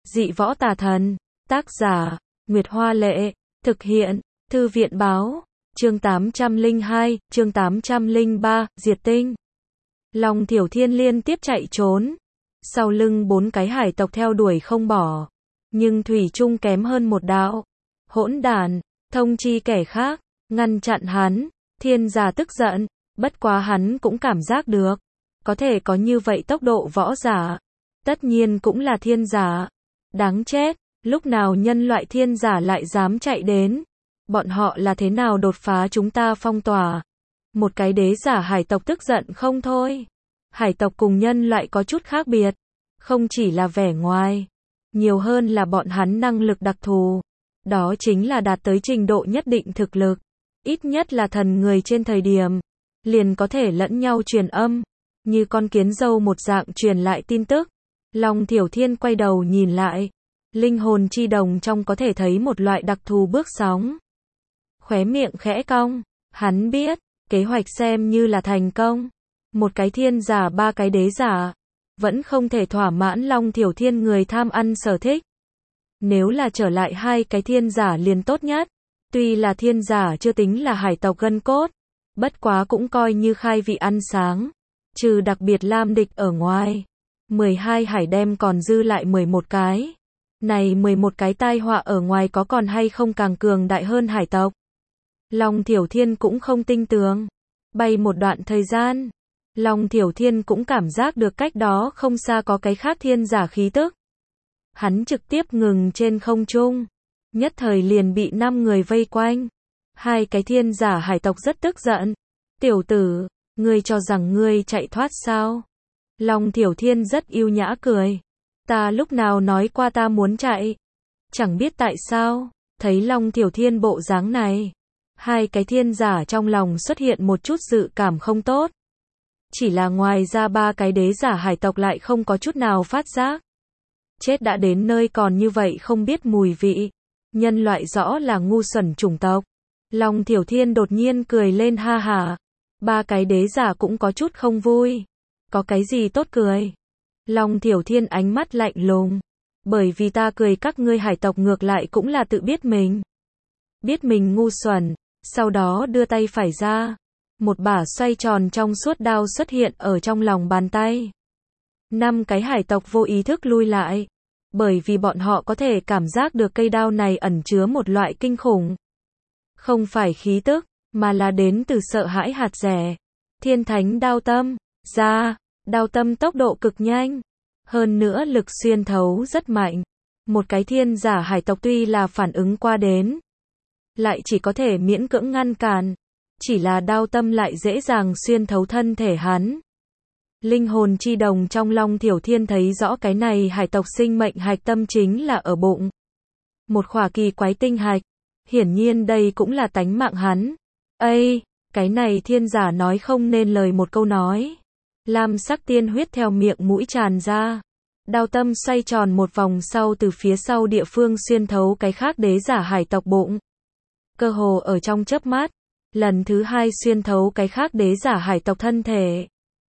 Dị võ tà thần. Tác giả, Nguyệt Hoa Lệ. Thực hiện, Thư viện Báo. Chương 802, chương 803, Diệt Tinh. Long Thiểu Thiên liên tiếp chạy trốn. Sau lưng 4 cái hải tộc theo đuổi không bỏ. Nhưng thủy chung kém hơn một đạo. Hỗn đản, thông chi kẻ khác, ngăn chặn hắn. Thiên giả tức giận, bất quá hắn cũng cảm giác được. Có thể có như vậy tốc độ võ giả. Tất nhiên cũng là thiên giả. Đáng chết, lúc nào nhân loại thiên giả lại dám chạy đến. Bọn họ là thế nào đột phá chúng ta phong tỏa. Một cái đế giả hải tộc tức giận không thôi. Hải tộc cùng nhân loại có chút khác biệt. Không chỉ là vẻ ngoài. Nhiều hơn là bọn hắn năng lực đặc thù. Đó chính là đạt tới trình độ nhất định thực lực. Ít nhất là thần người trên thời điểm. Liền có thể lẫn nhau truyền âm. Như con kiến dâu một dạng truyền lại tin tức. Long Thiểu Thiên quay đầu nhìn lại. Linh hồn chi đồng trong có thể thấy một loại đặc thù bước sóng. Khóe miệng khẽ cong. Hắn biết, kế hoạch xem như là thành công. Một cái thiên giả 3 cái đế giả. Vẫn không thể thỏa mãn Long Thiểu Thiên người tham ăn sở thích. Nếu là trở lại 2 cái thiên giả liền tốt nhất. Tuy là thiên giả chưa tính là hải tộc gân cốt. Bất quá cũng coi như khai vị ăn sáng. Trừ đặc biệt lam địch ở ngoài. 12 hải đem còn dư lại 11 cái. Này 11 cái tai họa ở ngoài có còn hay không càng cường đại hơn hải tộc. Long Thiểu Thiên cũng không tin tưởng. Bay một đoạn thời gian. Long Thiểu Thiên cũng cảm giác được cách đó không xa có cái khác thiên giả khí tức. Hắn trực tiếp ngừng trên không trung. Nhất thời liền bị 5 người vây quanh. 2 cái thiên giả hải tộc rất tức giận. Tiểu tử, ngươi cho rằng ngươi chạy thoát sao? Long Thiểu Thiên rất yêu nhã cười. Ta lúc nào nói qua ta muốn chạy? Chẳng biết tại sao, thấy Long Thiểu Thiên bộ dáng này. 2 cái thiên giả trong lòng xuất hiện một chút dự cảm không tốt. Chỉ là ngoài ra 3 cái đế giả hải tộc lại không có chút nào phát giác. Chết đã đến nơi còn như vậy không biết mùi vị. Nhân loại rõ là ngu xuẩn chủng tộc. Long Thiểu Thiên đột nhiên cười lên ha hả. 3 cái đế giả cũng có chút không vui. Có cái gì tốt cười? Long Thiểu Thiên ánh mắt lạnh lùng. Bởi vì ta cười các ngươi hải tộc ngược lại cũng là tự biết mình. Biết mình ngu xuẩn. Sau đó đưa tay phải ra. Một bả xoay tròn trong suốt đao xuất hiện ở trong lòng bàn tay. 5 cái hải tộc vô ý thức lui lại. Bởi vì bọn họ có thể cảm giác được cây đao này ẩn chứa một loại kinh khủng. Không phải khí tức, mà là đến từ sợ hãi hạt rẻ. Thiên thánh đao tâm, ra, đao tâm tốc độ cực nhanh. Hơn nữa lực xuyên thấu rất mạnh. Một cái thiên giả hải tộc tuy là phản ứng qua đến. Lại chỉ có thể miễn cưỡng ngăn cản. Chỉ là đao tâm lại dễ dàng xuyên thấu thân thể hắn. Linh hồn chi đồng trong Long Thiểu Thiên thấy rõ cái này hải tộc sinh mệnh hạch tâm chính là ở bụng. Một khỏa kỳ quái tinh hạch. Hiển nhiên đây cũng là tánh mạng hắn. Ây, cái này thiên giả nói không nên lời một câu nói. Lam sắc tiên huyết theo miệng mũi tràn ra. Đao tâm xoay tròn một vòng sau từ phía sau địa phương xuyên thấu cái khác đế giả hải tộc bụng. Cơ hồ ở trong chớp mắt. Lần thứ 2 xuyên thấu cái khác đế giả hải tộc thân thể.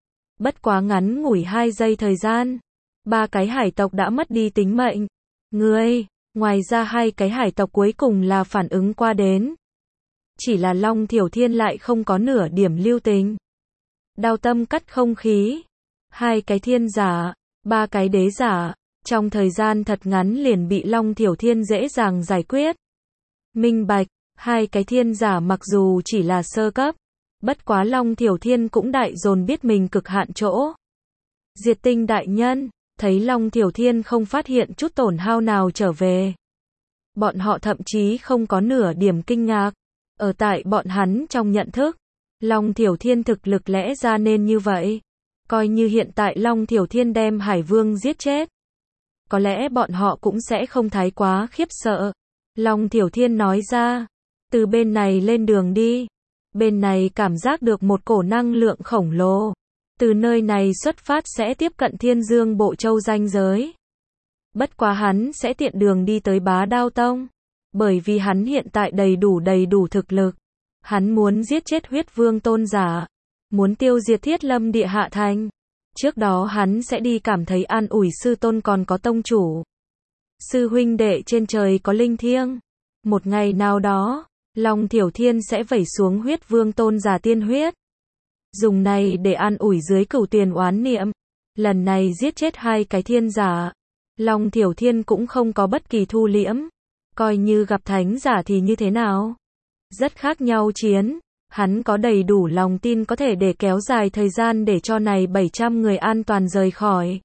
Bất quá ngắn ngủi 2 giây thời gian. 3 cái hải tộc đã mất đi tính mệnh. Ngươi, ngoài ra 2 cái hải tộc cuối cùng là phản ứng qua đến. Chỉ là Long Thiểu Thiên lại không có nửa điểm lưu tình. Đao tâm cắt không khí. 2 cái thiên giả, 3 cái đế giả. Trong thời gian thật ngắn liền bị Long Thiểu Thiên dễ dàng giải quyết. Minh bạch. 2 cái thiên giả mặc dù chỉ là sơ cấp. Bất quá Long Thiểu Thiên cũng đại dồn biết mình cực hạn chỗ. Diệt Tinh đại nhân, thấy Long Thiểu Thiên không phát hiện chút tổn hao nào trở về. Bọn họ thậm chí không có nửa điểm kinh ngạc. Ở tại bọn hắn trong nhận thức. Long Thiểu Thiên thực lực lẽ ra nên như vậy. Coi như hiện tại Long Thiểu Thiên đem Hải Vương giết chết. Có lẽ bọn họ cũng sẽ không thái quá khiếp sợ. Long Thiểu Thiên nói ra. Từ bên này lên đường đi. Bên này cảm giác được một cổ năng lượng khổng lồ. Từ nơi này xuất phát sẽ tiếp cận Thiên Dương Bộ Châu ranh giới. Bất quá hắn sẽ tiện đường đi tới Bá Đao Tông. Bởi vì hắn hiện tại đầy đủ thực lực. Hắn muốn giết chết huyết vương tôn giả. Muốn tiêu diệt Thiết Lâm Địa Hạ Thành. Trước đó hắn sẽ đi cảm thấy an ủi sư tôn còn có tông chủ. Sư huynh đệ trên trời có linh thiêng. Một ngày nào đó, Long Thiểu Thiên sẽ vẩy xuống huyết vương tôn giả tiên huyết. Dùng này để an ủi dưới cửu tuyền oán niệm. Lần này giết chết 2 cái thiên giả. Long Thiểu Thiên cũng không có bất kỳ thu liễm. Coi như gặp thánh giả thì như thế nào? Rất khác nhau chiến. Hắn có đầy đủ lòng tin có thể để kéo dài thời gian để cho này 700 người an toàn rời khỏi.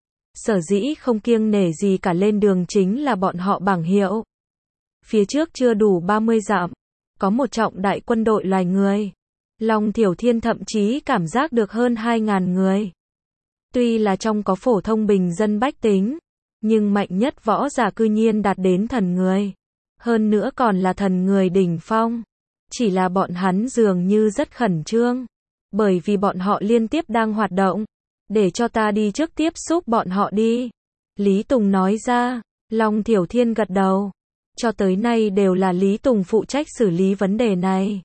Sở dĩ không kiêng nể gì cả lên đường chính là bọn họ bảng hiệu. Phía trước chưa đủ 30 dặm, có một trọng đại quân đội loài người. Long Thiểu Thiên thậm chí cảm giác được hơn 2.000 người. Tuy là trong có phổ thông bình dân bách tính, nhưng mạnh nhất võ giả cư nhiên đạt đến thần người. Hơn nữa còn là thần người đỉnh phong. Chỉ là bọn hắn dường như rất khẩn trương. Bởi vì bọn họ liên tiếp đang hoạt động. Để cho ta đi trước tiếp xúc bọn họ đi. Lý Tùng nói ra. Long Thiểu Thiên gật đầu. Cho tới nay đều là Lý Tùng phụ trách xử lý vấn đề này.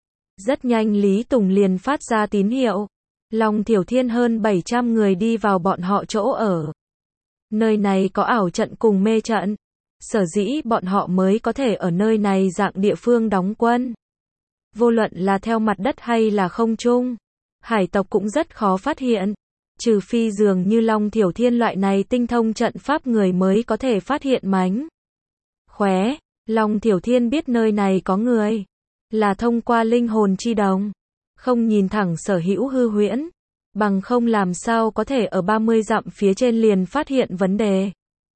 Rất nhanh Lý Tùng liền phát ra tín hiệu. Long Thiểu Thiên hơn 700 người đi vào bọn họ chỗ ở. Nơi này có ảo trận cùng mê trận. Sở dĩ bọn họ mới có thể ở nơi này dạng địa phương đóng quân. Vô luận là theo mặt đất hay là không trung, hải tộc cũng rất khó phát hiện. Trừ phi dường như Long Thiểu Thiên loại này tinh thông trận pháp người mới có thể phát hiện mánh khóe. Long Thiểu Thiên biết nơi này có người. Là thông qua linh hồn chi đồng. Không nhìn thẳng sở hữu hư huyễn. Bằng không làm sao có thể ở 30 dặm phía trên liền phát hiện vấn đề.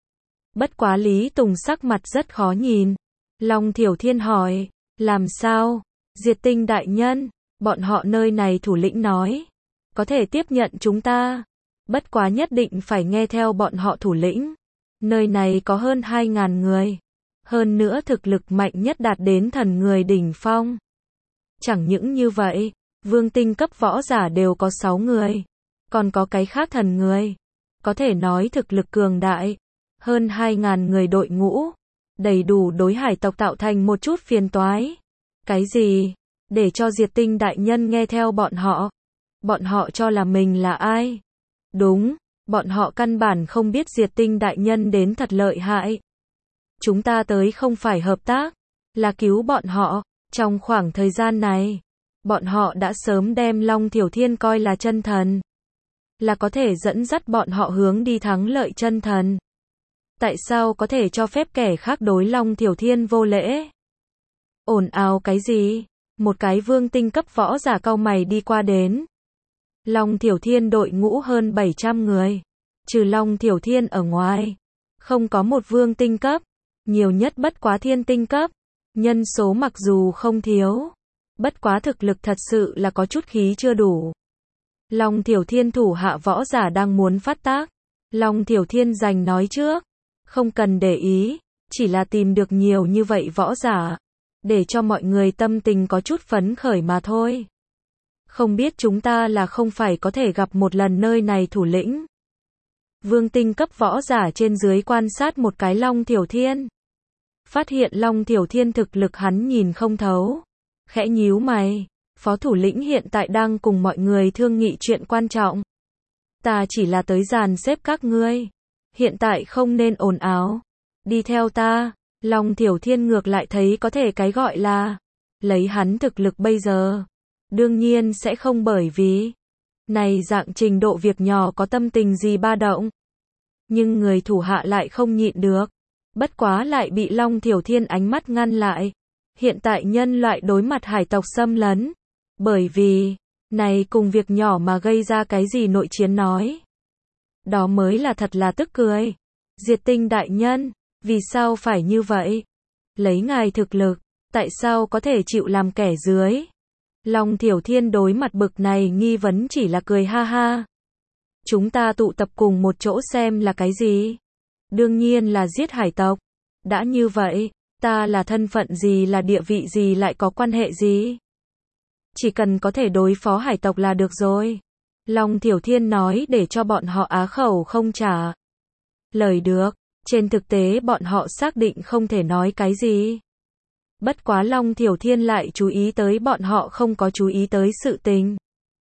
Bất quá Lý Tùng sắc mặt rất khó nhìn. Long Thiểu Thiên hỏi. Làm sao? Diệt Tinh đại nhân. Bọn họ nơi này thủ lĩnh nói. Có thể tiếp nhận chúng ta. Bất quá nhất định phải nghe theo bọn họ thủ lĩnh. Nơi này có hơn 2.000 người. Hơn nữa thực lực mạnh nhất đạt đến thần người đỉnh phong. Chẳng những như vậy, vương tinh cấp võ giả đều có 6 người. Còn có cái khác thần người. Có thể nói thực lực cường đại. Hơn 2.000 người đội ngũ. Đầy đủ đối hải tộc tạo thành một chút phiền toái. Cái gì? Để cho Diệt Tinh đại nhân nghe theo bọn họ. Bọn họ cho là mình là ai? Đúng, bọn họ căn bản không biết Diệt Tinh đại nhân đến thật lợi hại. Chúng ta tới không phải hợp tác, là cứu bọn họ. Trong khoảng thời gian này, bọn họ đã sớm đem Long Thiểu Thiên coi là chân thần. Là có thể dẫn dắt bọn họ hướng đi thắng lợi chân thần. Tại sao có thể cho phép kẻ khác đối Long Thiểu Thiên vô lễ? Ồn ào cái gì? Một cái vương tinh cấp võ giả cau mày đi qua đến. Long Thiểu Thiên đội ngũ hơn 700 người. Trừ Long Thiểu Thiên ở ngoài. Không có một vương tinh cấp. Nhiều nhất bất quá thiên tinh cấp. Nhân số mặc dù không thiếu. Bất quá thực lực thật sự là có chút khí chưa đủ. Long Thiểu Thiên thủ hạ võ giả đang muốn phát tác. Long Thiểu Thiên giành nói trước. Không cần để ý. Chỉ là tìm được nhiều như vậy võ giả. Để cho mọi người tâm tình có chút phấn khởi mà thôi. Không biết chúng ta là không phải có thể gặp một lần nơi này thủ lĩnh. Vương tinh cấp võ giả trên dưới quan sát một cái Long Thiểu Thiên. Phát hiện Long Thiểu Thiên thực lực hắn nhìn không thấu. Khẽ nhíu mày. Phó thủ lĩnh hiện tại đang cùng mọi người thương nghị chuyện quan trọng. Ta chỉ là tới dàn xếp các ngươi. Hiện tại không nên ồn ào. Đi theo ta. Long Thiểu Thiên ngược lại thấy có thể cái gọi là lấy hắn thực lực bây giờ. Đương nhiên sẽ không bởi vì này dạng trình độ việc nhỏ có tâm tình gì ba động. Nhưng người thủ hạ lại không nhịn được. Bất quá lại bị Long Thiểu Thiên ánh mắt ngăn lại. Hiện tại nhân loại đối mặt hải tộc xâm lấn. Bởi vì này cùng việc nhỏ mà gây ra cái gì nội chiến nói. Đó mới là thật là tức cười. Diệt Tinh đại nhân. Vì sao phải như vậy? Lấy ngài thực lực, tại sao có thể chịu làm kẻ dưới? Long Thiểu Thiên đối mặt bực này nghi vấn chỉ là cười ha ha. Chúng ta tụ tập cùng một chỗ xem là cái gì? Đương nhiên là giết hải tộc. Đã như vậy, ta là thân phận gì là địa vị gì lại có quan hệ gì? Chỉ cần có thể đối phó hải tộc là được rồi. Long Thiểu Thiên nói để cho bọn họ á khẩu không trả lời được. Trên thực tế bọn họ xác định không thể nói cái gì. Bất quá Long Thiểu Thiên lại chú ý tới bọn họ không có chú ý tới sự tình.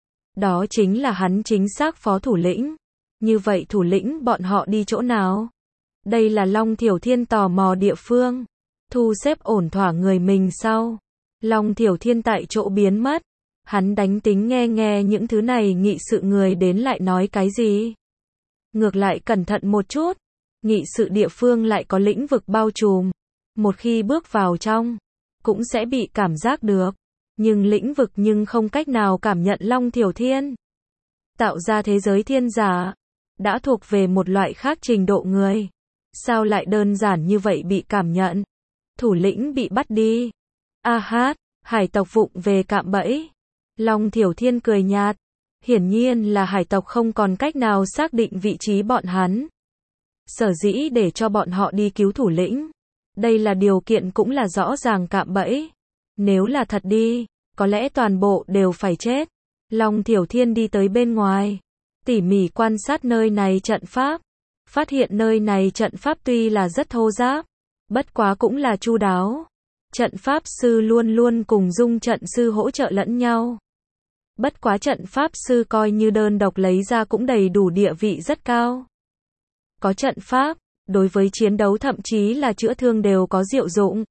Đó chính là hắn chính xác phó thủ lĩnh. Như vậy thủ lĩnh bọn họ đi chỗ nào? Đây là Long Thiểu Thiên tò mò địa phương. Thu xếp ổn thỏa người mình sau. Long Thiểu Thiên tại chỗ biến mất. Hắn đánh tính nghe nghe những thứ này nghị sự người đến lại nói cái gì. Ngược lại cẩn thận một chút. Nghị sự địa phương lại có lĩnh vực bao trùm. Một khi bước vào trong, cũng sẽ bị cảm giác được. Nhưng lĩnh vực nhưng không cách nào cảm nhận Long Thiểu Thiên. Tạo ra thế giới thiên giả, đã thuộc về một loại khác trình độ người. Sao lại đơn giản như vậy bị cảm nhận? Thủ lĩnh bị bắt đi. A hát, hải tộc vụng về cạm bẫy. Long Thiểu Thiên cười nhạt. Hiển nhiên là hải tộc không còn cách nào xác định vị trí bọn hắn. Sở dĩ để cho bọn họ đi cứu thủ lĩnh. Đây là điều kiện cũng là rõ ràng cạm bẫy. Nếu là thật đi, có lẽ toàn bộ đều phải chết. Long Thiểu Thiên đi tới bên ngoài. Tỉ mỉ quan sát nơi này trận pháp. Phát hiện nơi này trận pháp tuy là rất thô ráp, bất quá cũng là chu đáo. Trận pháp sư luôn luôn cùng dung trận sư hỗ trợ lẫn nhau. Bất quá trận pháp sư coi như đơn độc lấy ra cũng đầy đủ địa vị rất cao. Có trận pháp, đối với chiến đấu thậm chí là chữa thương đều có diệu dụng.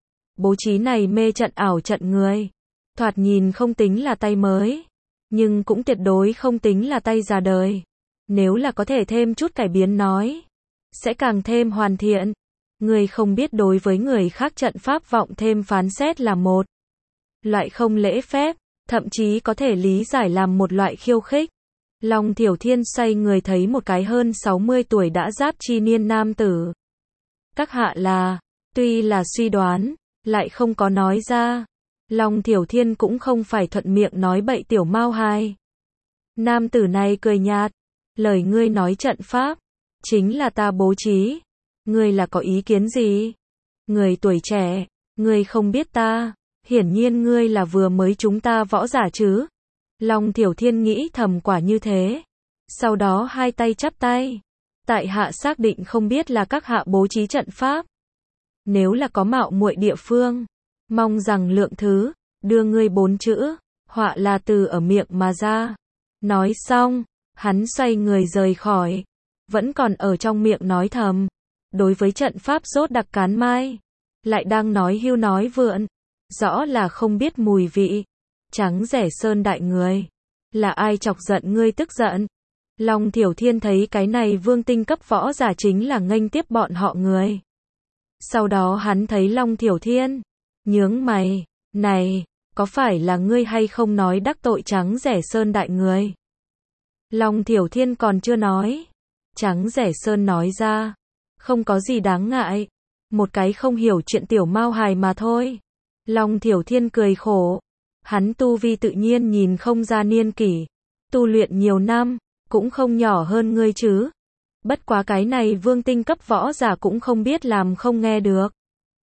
Bố trí này mê trận ảo trận người. Thoạt nhìn không tính là tay mới, nhưng cũng tuyệt đối không tính là tay già đời. Nếu là có thể thêm chút cải biến nói, sẽ càng thêm hoàn thiện. Người không biết đối với người khác trận pháp vọng thêm phán xét là một loại không lễ phép, thậm chí có thể lý giải làm một loại khiêu khích. Long Thiểu Thiên xoay người thấy một cái hơn 60 tuổi đã giáp chi niên nam tử. Các hạ là, tuy là suy đoán, lại không có nói ra. Long Thiểu Thiên cũng không phải thuận miệng nói bậy tiểu mao hài. Nam tử này cười nhạt. Lời ngươi nói trận pháp, chính là ta bố trí. Ngươi là có ý kiến gì? Người tuổi trẻ, ngươi không biết ta. Hiển nhiên ngươi là vừa mới chúng ta võ giả chứ. Long Thiểu Thiên nghĩ thầm quả như thế. Sau đó hai tay chắp tay. Tại hạ xác định không biết là các hạ bố trí trận pháp. Nếu là có mạo muội địa phương, mong rằng lượng thứ, đưa ngươi 4 chữ, họa là từ ở miệng mà ra. Nói xong, hắn xoay người rời khỏi. Vẫn còn ở trong miệng nói thầm. Đối với trận pháp rốt đặc cán mai. Lại đang nói hưu nói vượn. Rõ là không biết mùi vị. Trắng rẻ sơn đại người. Là ai chọc giận ngươi tức giận? Long Thiểu Thiên thấy cái này vương tinh cấp võ giả chính là nghênh tiếp bọn họ người. Sau đó hắn thấy Long Thiểu Thiên. Nhướng mày. Này, có phải là ngươi hay không nói đắc tội trắng rẻ sơn đại người? Long Thiểu Thiên còn chưa nói. Trắng rẻ sơn nói ra. Không có gì đáng ngại. Một cái không hiểu chuyện tiểu mao hài mà thôi. Long Thiểu Thiên cười khổ. Hắn tu vi tự nhiên nhìn không ra niên kỷ. Tu luyện nhiều năm, cũng không nhỏ hơn ngươi chứ. Bất quá cái này vương tinh cấp võ giả cũng không biết làm không nghe được.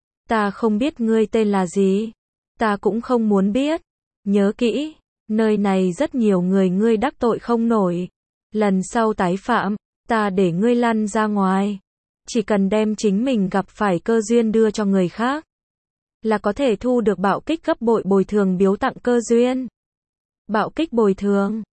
Ta không biết ngươi tên là gì. Ta cũng không muốn biết. Nhớ kỹ, nơi này rất nhiều người ngươi đắc tội không nổi. Lần sau tái phạm, ta để ngươi lăn ra ngoài. Chỉ cần đem chính mình gặp phải cơ duyên đưa cho người khác, là có thể thu được bạo kích gấp bội bồi thường biếu tặng cơ duyên. Bạo kích bồi thường.